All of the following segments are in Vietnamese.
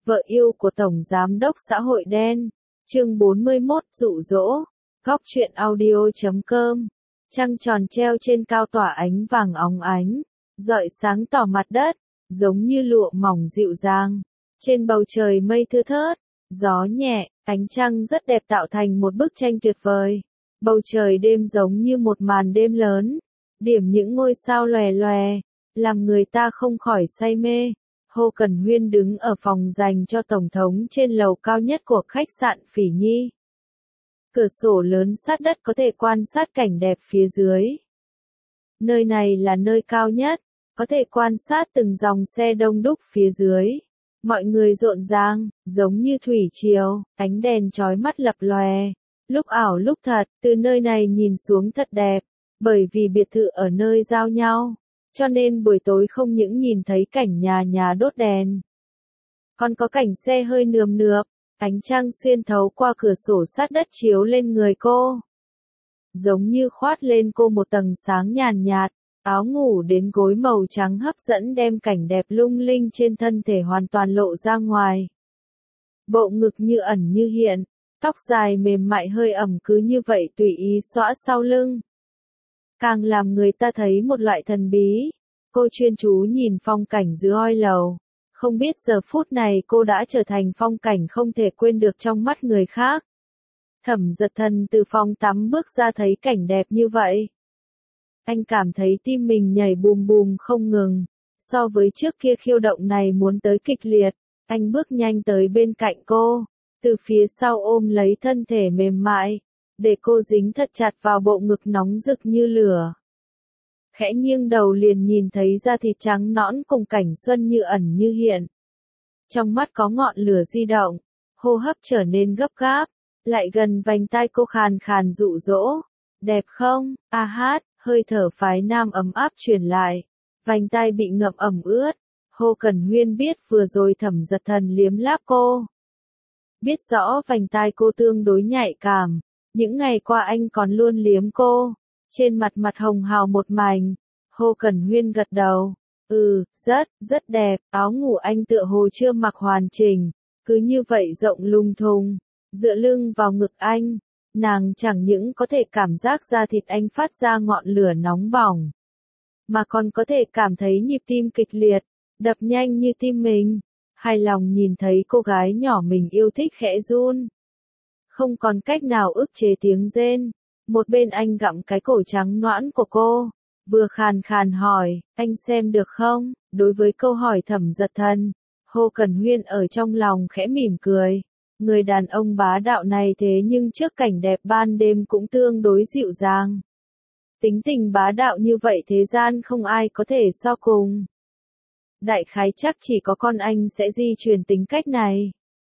Vợ yêu của Tổng Giám đốc xã hội đen. Chương 41 dụ dỗ. Góc truyện audio.com. Trăng tròn treo trên cao tỏa ánh vàng óng ánh, rọi sáng tỏ mặt đất, giống như lụa mỏng dịu dàng. Trên bầu trời mây thưa thớt, gió nhẹ, ánh trăng rất đẹp tạo thành một bức tranh tuyệt vời. Bầu trời đêm giống như một màn đêm lớn, điểm những ngôi sao lòe lòe, làm người ta không khỏi say mê. Hồ Cẩn Huyên đứng ở phòng dành cho Tổng thống trên lầu cao nhất của khách sạn Phỉ Nhi. Cửa sổ lớn sát đất có thể quan sát cảnh đẹp phía dưới. Nơi này là nơi cao nhất, có thể quan sát từng dòng xe đông đúc phía dưới. Mọi người rộn ràng, giống như thủy triều, ánh đèn chói mắt lập lòe. Lúc ảo lúc thật, từ nơi này nhìn xuống thật đẹp, bởi vì biệt thự ở nơi giao nhau. Cho nên buổi tối không những nhìn thấy cảnh nhà nhà đốt đèn, còn có cảnh xe hơi nườm nượp, ánh trăng xuyên thấu qua cửa sổ sát đất chiếu lên người cô. Giống như khoát lên cô một tầng sáng nhàn nhạt, áo ngủ đến gối màu trắng hấp dẫn đem cảnh đẹp lung linh trên thân thể hoàn toàn lộ ra ngoài. Bộ ngực như ẩn như hiện, tóc dài mềm mại hơi ẩm cứ như vậy tùy ý xõa sau lưng. Càng làm người ta thấy một loại thần bí. Cô chuyên chú nhìn phong cảnh dưới oi lầu. Không biết giờ phút này cô đã trở thành phong cảnh không thể quên được trong mắt người khác. Thẩm Giật Thần từ phòng tắm bước ra thấy cảnh đẹp như vậy. Anh cảm thấy tim mình nhảy bùm bùm không ngừng. So với trước kia khiêu động này muốn tới kịch liệt, anh bước nhanh tới bên cạnh cô. Từ phía sau ôm lấy thân thể mềm mại, để cô dính thật chặt vào bộ ngực nóng rực như lửa. Khẽ nghiêng đầu liền nhìn thấy da thịt trắng nõn cùng cảnh xuân như ẩn như hiện. Trong mắt có ngọn lửa di động, hô hấp trở nên gấp gáp, lại gần vành tai cô khàn khàn dụ dỗ. Đẹp không? A hát, hơi thở phái nam ấm áp truyền lại. Vành tai bị ngậm ẩm ướt. Hồ Cẩn Huyên biết vừa rồi Thẩm Giật Thần liếm láp cô. Biết rõ vành tai cô tương đối nhạy cảm. Những ngày qua anh còn luôn liếm cô. Trên mặt hồng hào một mảnh. Hồ Cẩn Huyên gật đầu. Rất đẹp. Áo ngủ anh tựa hồ chưa mặc hoàn chỉnh. Cứ như vậy rộng lung thùng. Dựa lưng vào ngực anh. Nàng chẳng những có thể cảm giác da thịt anh phát ra ngọn lửa nóng bỏng, mà còn có thể cảm thấy nhịp tim kịch liệt, đập nhanh như tim mình. Hài lòng nhìn thấy cô gái nhỏ mình yêu thích khẽ run. Không còn cách nào ức chế tiếng rên. Một bên anh gặm cái cổ trắng nõn của cô, vừa khàn khàn hỏi, anh xem được không? Đối với câu hỏi Thẩm Giật Thần, Hồ Cẩn Huyên ở trong lòng khẽ mỉm cười. Người đàn ông bá đạo này thế nhưng trước cảnh đẹp ban đêm cũng tương đối dịu dàng. Tính tình bá đạo như vậy thế gian không ai có thể so cùng. Đại khái chắc chỉ có con anh sẽ di truyền tính cách này.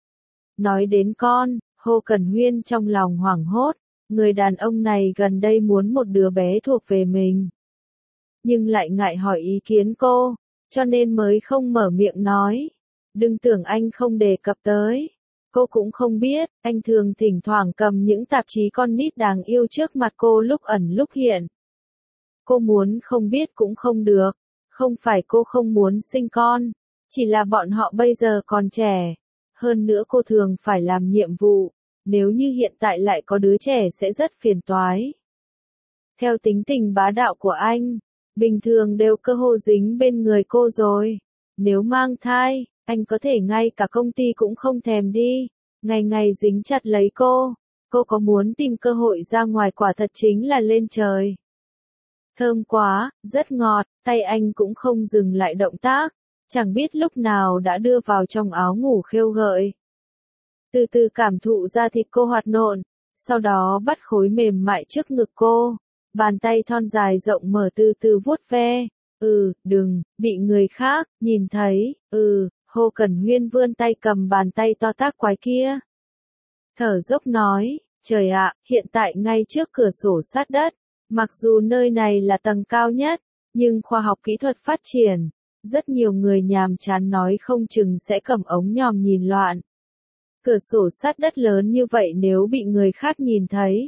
Nói đến con, Hồ Cẩn Huyên trong lòng hoảng hốt. Người đàn ông này gần đây muốn một đứa bé thuộc về mình. Nhưng lại ngại hỏi ý kiến cô, cho nên mới không mở miệng nói. Đừng tưởng anh không đề cập tới. Cô cũng không biết, anh thường thỉnh thoảng cầm những tạp chí con nít đáng yêu trước mặt cô lúc ẩn lúc hiện. Cô muốn không biết cũng không được. Không phải cô không muốn sinh con, chỉ là bọn họ bây giờ còn trẻ. Hơn nữa cô thường phải làm nhiệm vụ. Nếu như hiện tại lại có đứa trẻ sẽ rất phiền toái. Theo tính tình bá đạo của anh, bình thường đều cơ hồ dính bên người cô rồi. Nếu mang thai, anh có thể ngay cả công ty cũng không thèm đi. Ngày ngày dính chặt lấy cô. Cô có muốn tìm cơ hội ra ngoài quả thật chính là lên trời. Thơm quá, rất ngọt, tay anh cũng không dừng lại động tác. Chẳng biết lúc nào đã đưa vào trong áo ngủ khêu gợi. Từ từ cảm thụ da thịt cô hoạt nộn, sau đó bắt khối mềm mại trước ngực cô, bàn tay thon dài rộng mở từ từ vuốt ve. Đừng, bị người khác nhìn thấy. Hồ Cẩn Huyên vươn tay cầm bàn tay to tác quái kia. Thở dốc nói, trời ạ, hiện tại ngay trước cửa sổ sát đất, mặc dù nơi này là tầng cao nhất, nhưng khoa học kỹ thuật phát triển, rất nhiều người nhàm chán nói không chừng sẽ cầm ống nhòm nhìn loạn. Cửa sổ sát đất lớn như vậy nếu bị người khác nhìn thấy.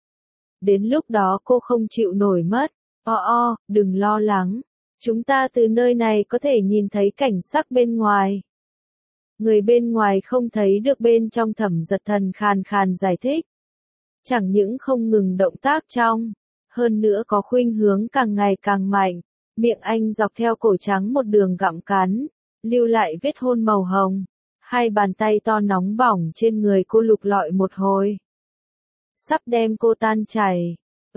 Đến lúc đó cô không chịu nổi mất. Đừng lo lắng. Chúng ta từ nơi này có thể nhìn thấy cảnh sắc bên ngoài. Người bên ngoài không thấy được bên trong. Thẩm Giật Thần khàn khàn giải thích. Chẳng những không ngừng động tác trong, hơn nữa có khuynh hướng càng ngày càng mạnh, miệng anh dọc theo cổ trắng một đường gặm cắn, lưu lại vết hôn màu hồng. Hai bàn tay to nóng bỏng trên người cô lục lọi một hồi. Sắp đem cô tan chảy.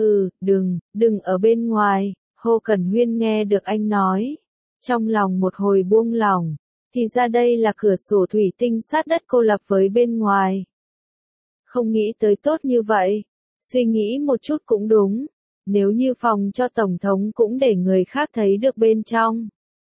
Đừng ở bên ngoài, Hồ Cẩn Huyên nghe được anh nói. Trong lòng một hồi buông lỏng, thì ra đây là cửa sổ thủy tinh sát đất cô lập với bên ngoài. Không nghĩ tới tốt như vậy, suy nghĩ một chút cũng đúng, nếu như phòng cho Tổng thống cũng để người khác thấy được bên trong.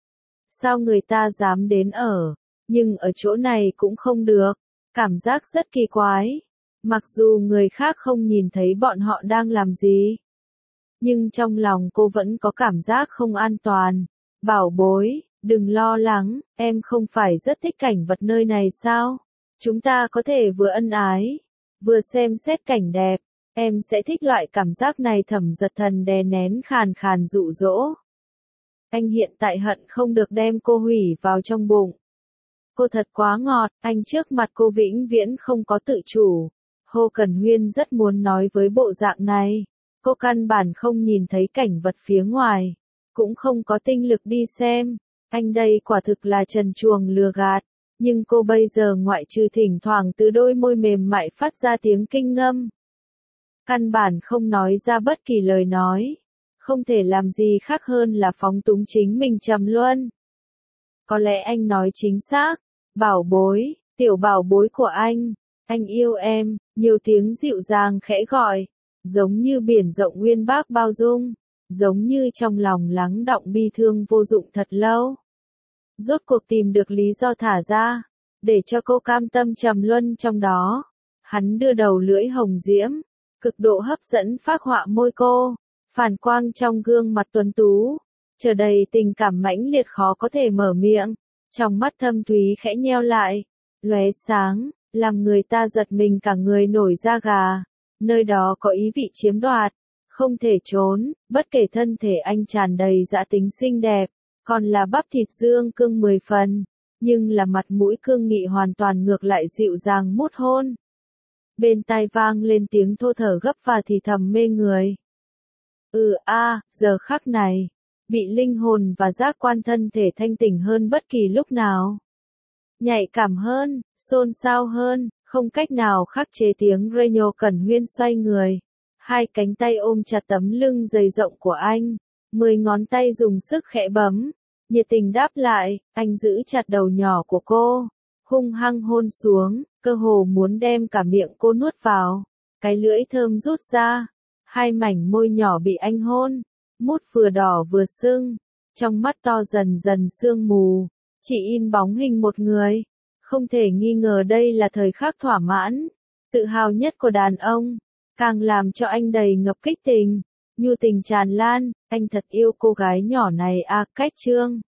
Sao người ta dám đến ở, nhưng ở chỗ này cũng không được, cảm giác rất kỳ quái. Mặc dù người khác không nhìn thấy bọn họ đang làm gì, nhưng trong lòng cô vẫn có cảm giác không an toàn. Bảo bối, đừng lo lắng, em không phải rất thích cảnh vật nơi này sao? Chúng ta có thể vừa ân ái, vừa xem xét cảnh đẹp, em sẽ thích loại cảm giác này. Thẩm Giật Thần đè nén khàn khàn dụ dỗ. Anh hiện tại hận không được đem cô hủy vào trong bụng. Cô thật quá ngọt, anh trước mặt cô vĩnh viễn không có tự chủ. Hồ Cẩn Huyên rất muốn nói với bộ dạng này. Cô căn bản không nhìn thấy cảnh vật phía ngoài, cũng không có tinh lực đi xem. Anh đây quả thực là trần truồng lừa gạt. Nhưng cô bây giờ ngoại trừ thỉnh thoảng từ đôi môi mềm mại phát ra tiếng kinh ngâm, căn bản không nói ra bất kỳ lời nói. Không thể làm gì khác hơn là phóng túng chính mình trầm luân. Có lẽ anh nói chính xác. Bảo bối, tiểu bảo bối của anh yêu em. Nhiều tiếng dịu dàng khẽ gọi, giống như biển rộng uyên bác bao dung, giống như trong lòng lắng đọng bi thương vô dụng thật lâu. Rốt cuộc tìm được lý do thả ra, để cho cô cam tâm trầm luân trong đó. Hắn đưa đầu lưỡi hồng diễm, cực độ hấp dẫn phác họa môi cô, phản quang trong gương mặt tuấn tú, chờ đầy tình cảm mãnh liệt khó có thể mở miệng. Trong mắt thâm thúy khẽ nheo lại, lóe sáng, làm người ta giật mình cả người nổi da gà. Nơi đó có ý vị chiếm đoạt, không thể trốn. Bất kể thân thể anh tràn đầy dã tính xinh đẹp, còn là bắp thịt dương cương 10 phần, nhưng là mặt mũi cương nghị hoàn toàn ngược lại dịu dàng mút hôn. Bên tai vang lên tiếng thô thở gấp và thì thầm mê người. Giờ khắc này, bị linh hồn và giác quan thân thể thanh tỉnh hơn bất kỳ lúc nào. Nhạy cảm hơn, xôn xao hơn, không cách nào khắc chế tiếng Reno. Cẩn Huyên xoay người, hai cánh tay ôm chặt tấm lưng dày rộng của anh, 10 ngón tay dùng sức khẽ bấm, nhiệt tình đáp lại. Anh giữ chặt đầu nhỏ của cô, hung hăng hôn xuống, cơ hồ muốn đem cả miệng cô nuốt vào. Cái lưỡi thơm rút ra, hai mảnh môi nhỏ bị anh hôn, mút vừa đỏ vừa sưng, trong mắt to dần dần sương mù, chỉ in bóng hình một người. Không thể nghi ngờ đây là thời khắc thỏa mãn, tự hào nhất của đàn ông, càng làm cho anh đầy ngập kích tình, nhu tình tràn lan. Anh thật yêu cô gái nhỏ này. Cách chương